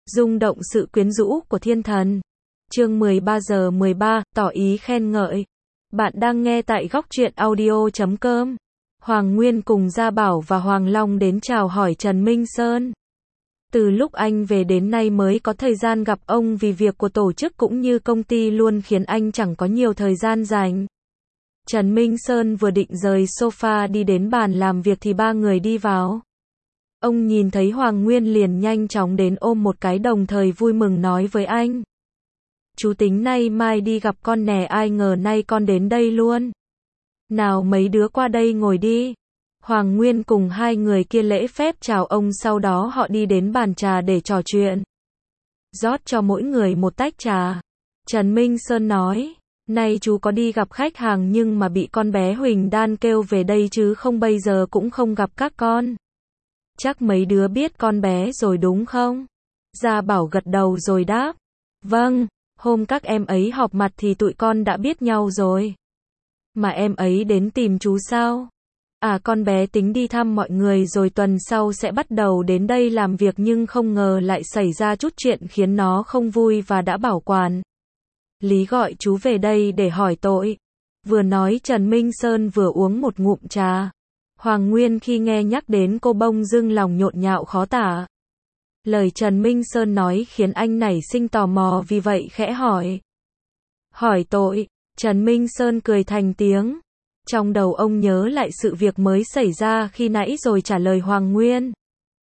Rung động sự quyến rũ của thiên thần. Chương 13:13, tỏ ý khen ngợi. Bạn đang nghe tại góc truyện audio.com. Hoàng Nguyên cùng Gia Bảo và Hoàng Long đến chào hỏi Trần Minh Sơn. Từ lúc anh về đến nay mới có thời gian gặp ông vì việc của tổ chức cũng như công ty luôn khiến anh chẳng có nhiều thời gian dành. Trần Minh Sơn vừa định rời sofa đi đến bàn làm việc thì ba người đi vào. Ông nhìn thấy Hoàng Nguyên liền nhanh chóng đến ôm một cái đồng thời vui mừng nói với anh. Chú tính nay mai đi gặp con nè, ai ngờ nay con đến đây luôn. Nào mấy đứa qua đây ngồi đi. Hoàng Nguyên cùng hai người kia lễ phép chào ông, sau đó họ đi đến bàn trà để trò chuyện. Rót cho mỗi người một tách trà. Trần Minh Sơn nói, nay chú có đi gặp khách hàng nhưng mà bị con bé Huỳnh Đan kêu về đây chứ không bây giờ cũng không gặp các con. Chắc mấy đứa biết con bé rồi đúng không? Gia Bảo gật đầu rồi đáp. Vâng, hôm các em ấy họp mặt thì tụi con đã biết nhau rồi. Mà em ấy đến tìm chú sao? À, con bé tính đi thăm mọi người rồi tuần sau sẽ bắt đầu đến đây làm việc nhưng không ngờ lại xảy ra chút chuyện khiến nó không vui và đã bảo quản lý gọi chú về đây để hỏi tội. Vừa nói Trần Minh Sơn vừa uống một ngụm trà. Hoàng Nguyên khi nghe nhắc đến cô bông dưng lòng nhộn nhạo khó tả. Lời Trần Minh Sơn nói khiến anh nảy sinh tò mò vì vậy khẽ hỏi. Hỏi tội, Trần Minh Sơn cười thành tiếng. Trong đầu ông nhớ lại sự việc mới xảy ra khi nãy rồi trả lời Hoàng Nguyên.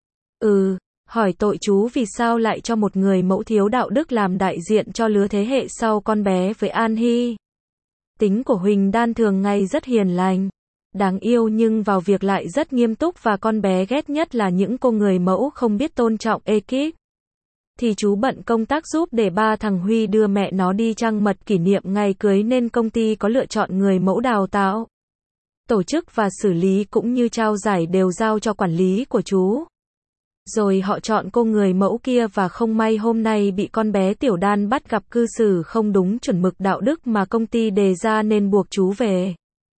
Hỏi tội chú vì sao lại cho một người mẫu thiếu đạo đức làm đại diện cho lứa thế hệ sau con bé với An Hy. Tính của Huỳnh Đan thường ngày rất hiền lành, đáng yêu nhưng vào việc lại rất nghiêm túc và con bé ghét nhất là những cô người mẫu không biết tôn trọng ekip. Thì chú bận công tác giúp để ba thằng Huy đưa mẹ nó đi trăng mật kỷ niệm ngày cưới nên công ty có lựa chọn người mẫu đào tạo, tổ chức và xử lý cũng như trao giải đều giao cho quản lý của chú. Rồi họ chọn cô người mẫu kia và không may hôm nay bị con bé Tiểu Đan bắt gặp cư xử không đúng chuẩn mực đạo đức mà công ty đề ra nên buộc chú về.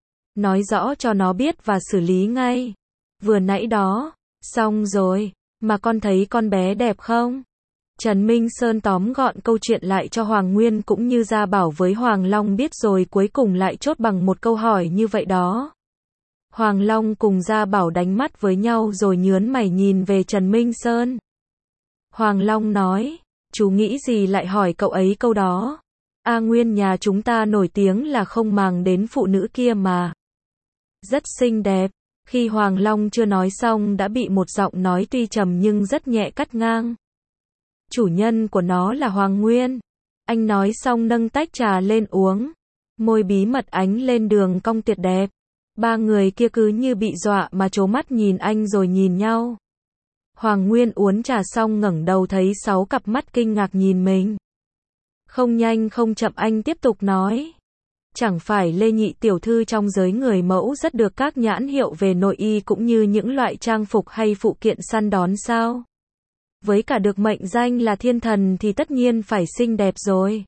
Nói rõ cho nó biết và xử lý ngay. Vừa nãy đó, xong rồi, mà con thấy con bé đẹp không? Trần Minh Sơn tóm gọn câu chuyện lại cho Hoàng Nguyên cũng như Gia Bảo với Hoàng Long biết rồi cuối cùng lại chốt bằng một câu hỏi như vậy đó. Hoàng Long cùng Gia Bảo đánh mắt với nhau rồi nhớn mày nhìn về Trần Minh Sơn. Hoàng Long nói, chú nghĩ gì lại hỏi cậu ấy câu đó? A Nguyên nhà chúng ta nổi tiếng là không màng đến phụ nữ kia mà. Rất xinh đẹp. Khi Hoàng Long chưa nói xong đã bị một giọng nói tuy trầm nhưng rất nhẹ cắt ngang. Chủ nhân của nó là Hoàng Nguyên. Anh nói xong nâng tách trà lên uống. Môi bí mật ánh lên đường cong tuyệt đẹp. Ba người kia cứ như bị dọa mà trố mắt nhìn anh rồi nhìn nhau. Hoàng Nguyên uống trà xong ngẩng đầu thấy 6 cặp mắt kinh ngạc nhìn mình. Không nhanh không chậm anh tiếp tục nói. Chẳng phải Lê Nhị tiểu thư trong giới người mẫu rất được các nhãn hiệu về nội y cũng như những loại trang phục hay phụ kiện săn đón sao? Với cả được mệnh danh là thiên thần thì tất nhiên phải xinh đẹp rồi.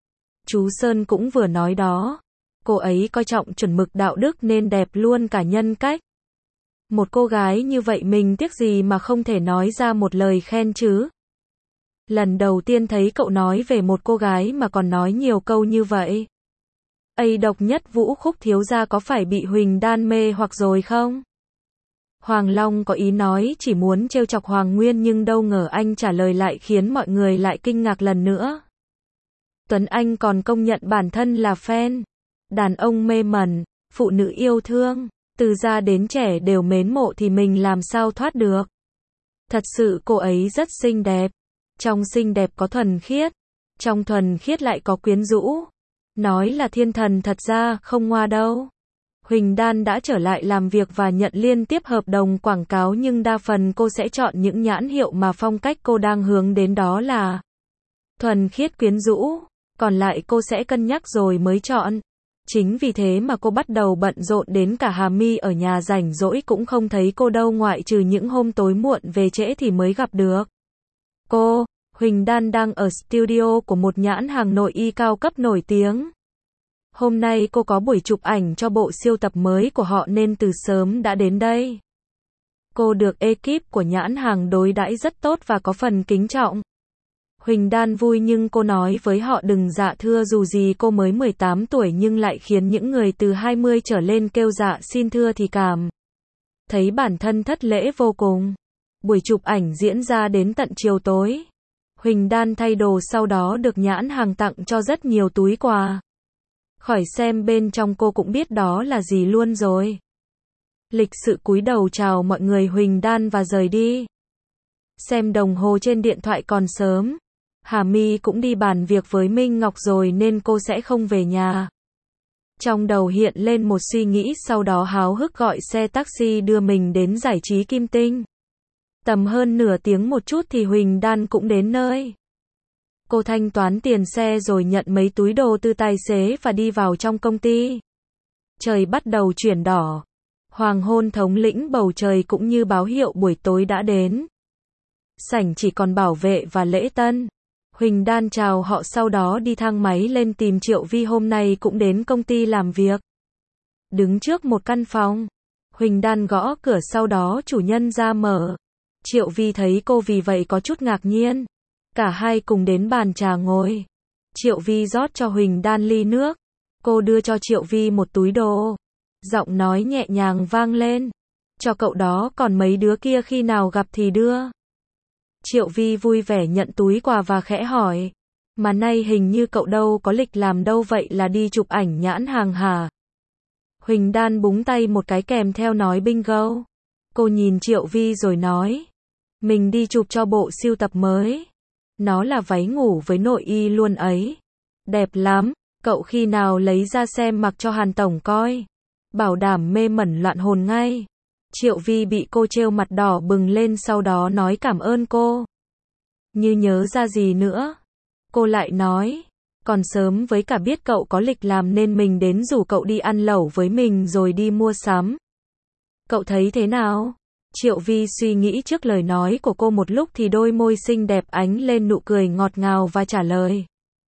Chú Sơn cũng vừa nói đó. Cô ấy coi trọng chuẩn mực đạo đức nên đẹp luôn cả nhân cách. Một cô gái như vậy mình tiếc gì mà không thể nói ra một lời khen chứ. Lần đầu tiên thấy cậu nói về một cô gái mà còn nói nhiều câu như vậy. Độc nhất Vũ Khúc thiếu gia có phải bị Huỳnh Đan mê hoặc rồi không? Hoàng Long có ý nói chỉ muốn trêu chọc Hoàng Nguyên nhưng đâu ngờ anh trả lời lại khiến mọi người lại kinh ngạc lần nữa. Tuấn Anh còn công nhận bản thân là fan. Đàn ông mê mẩn, phụ nữ yêu thương, từ già đến trẻ đều mến mộ thì mình làm sao thoát được. Thật sự cô ấy rất xinh đẹp. Trong xinh đẹp có thuần khiết. Trong thuần khiết lại có quyến rũ. Nói là thiên thần thật ra không ngoa đâu. Huỳnh Đan đã trở lại làm việc và nhận liên tiếp hợp đồng quảng cáo nhưng đa phần cô sẽ chọn những nhãn hiệu mà phong cách cô đang hướng đến đó là thuần khiết quyến rũ. Còn lại cô sẽ cân nhắc rồi mới chọn. Chính vì thế mà cô bắt đầu bận rộn đến cả Hà My ở nhà rảnh rỗi cũng không thấy cô đâu ngoại trừ những hôm tối muộn về trễ thì mới gặp được. Cô, Huỳnh Đan đang ở studio của một nhãn hàng nội y cao cấp nổi tiếng. Hôm nay cô có buổi chụp ảnh cho bộ siêu tập mới của họ nên từ sớm đã đến đây. Cô được ekip của nhãn hàng đối đãi rất tốt và có phần kính trọng. Huỳnh Đan vui nhưng cô nói với họ đừng dạ thưa, dù gì cô mới 18 tuổi nhưng lại khiến những người từ 20 trở lên kêu dạ xin thưa thì cảm thấy bản thân thất lễ vô cùng. Buổi chụp ảnh diễn ra đến tận chiều tối. Huỳnh Đan thay đồ sau đó được nhãn hàng tặng cho rất nhiều túi quà. Khỏi xem bên trong cô cũng biết đó là gì luôn rồi. Lịch sự cúi đầu chào mọi người Huỳnh Đan và rời đi. Xem đồng hồ trên điện thoại còn sớm. Hà My cũng đi bàn việc với Minh Ngọc rồi nên cô sẽ không về nhà. Trong đầu hiện lên một suy nghĩ, sau đó háo hức gọi xe taxi đưa mình đến giải trí Kim Tinh. Tầm hơn nửa tiếng một chút thì Huỳnh Đan cũng đến nơi. Cô thanh toán tiền xe rồi nhận mấy túi đồ từ tài xế và đi vào trong công ty. Trời bắt đầu chuyển đỏ. Hoàng hôn thống lĩnh bầu trời cũng như báo hiệu buổi tối đã đến. Sảnh chỉ còn bảo vệ và lễ tân. Huỳnh Đan chào họ sau đó đi thang máy lên tìm Triệu Vi, hôm nay cũng đến công ty làm việc. Đứng trước một căn phòng. Huỳnh Đan gõ cửa sau đó chủ nhân ra mở. Triệu Vi thấy cô vì vậy có chút ngạc nhiên. Cả hai cùng đến bàn trà ngồi. Triệu Vi rót cho Huỳnh Đan ly nước. Cô đưa cho Triệu Vi một túi đồ. Giọng nói nhẹ nhàng vang lên. Cho cậu đó, còn mấy đứa kia khi nào gặp thì đưa. Triệu Vi vui vẻ nhận túi quà và khẽ hỏi. Mà nay hình như cậu đâu có lịch làm đâu, vậy là đi chụp ảnh nhãn hàng hả? Huỳnh Đan búng tay một cái kèm theo nói bingo. Cô nhìn Triệu Vi rồi nói. Mình đi chụp cho bộ sưu tập mới. Nó là váy ngủ với nội y luôn ấy. Đẹp lắm, cậu khi nào lấy ra xem mặc cho Hàn Tổng coi. Bảo đảm mê mẩn loạn hồn ngay. Triệu Vi bị cô trêu mặt đỏ bừng lên, sau đó nói cảm ơn cô. Như nhớ ra gì nữa. Cô lại nói. Còn sớm, với cả biết cậu có lịch làm nên mình đến rủ cậu đi ăn lẩu với mình rồi đi mua sắm. Cậu thấy thế nào? Triệu Vi suy nghĩ trước lời nói của cô một lúc thì đôi môi xinh đẹp ánh lên nụ cười ngọt ngào và trả lời.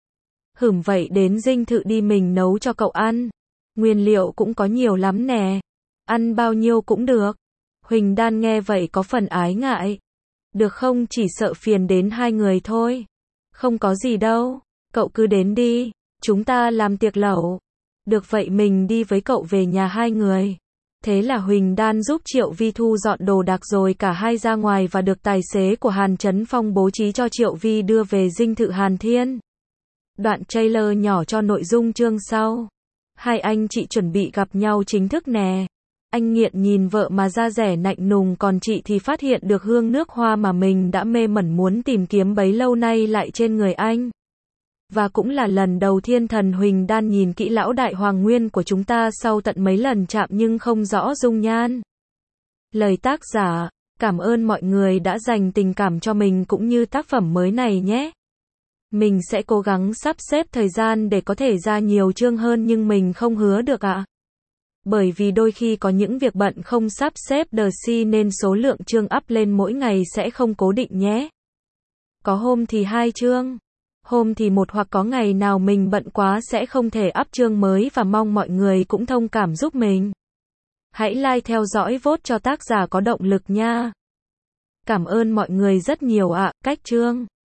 Vậy đến dinh thự đi, mình nấu cho cậu ăn. Nguyên liệu cũng có nhiều lắm nè. Ăn bao nhiêu cũng được. Huỳnh Đan nghe vậy có phần ái ngại. Được không, chỉ sợ phiền đến hai người thôi. Không có gì đâu. Cậu cứ đến đi. Chúng ta làm tiệc lẩu. Được vậy mình đi với cậu về nhà hai người. Thế là Huỳnh Đan giúp Triệu Vi thu dọn đồ đạc rồi cả hai ra ngoài và được tài xế của Hàn Chấn Phong bố trí cho Triệu Vi đưa về dinh thự Hàn Thiên. Đoạn trailer nhỏ cho nội dung chương sau. Hai anh chị chuẩn bị gặp nhau chính thức nè. Anh nghiện nhìn vợ mà da dẻ nạnh nùng, còn chị thì phát hiện được hương nước hoa mà mình đã mê mẩn muốn tìm kiếm bấy lâu nay lại trên người anh. Và cũng là lần đầu thiên thần Huỳnh Đan nhìn kỹ lão đại Hoàng Nguyên của chúng ta sau tận mấy lần chạm nhưng không rõ dung nhan. Lời tác giả, cảm ơn mọi người đã dành tình cảm cho mình cũng như tác phẩm mới này nhé. Mình sẽ cố gắng sắp xếp thời gian để có thể ra nhiều chương hơn nhưng mình không hứa được ạ. Bởi vì đôi khi có những việc bận không sắp xếp được nên số lượng chương up lên mỗi ngày sẽ không cố định nhé. Có hôm thì 2 chương, hôm thì 1, hoặc có ngày nào mình bận quá sẽ không thể up chương mới và mong mọi người cũng thông cảm giúp mình. Hãy like theo dõi vote cho tác giả có động lực nha. Cảm ơn mọi người rất nhiều ạ. Cách chương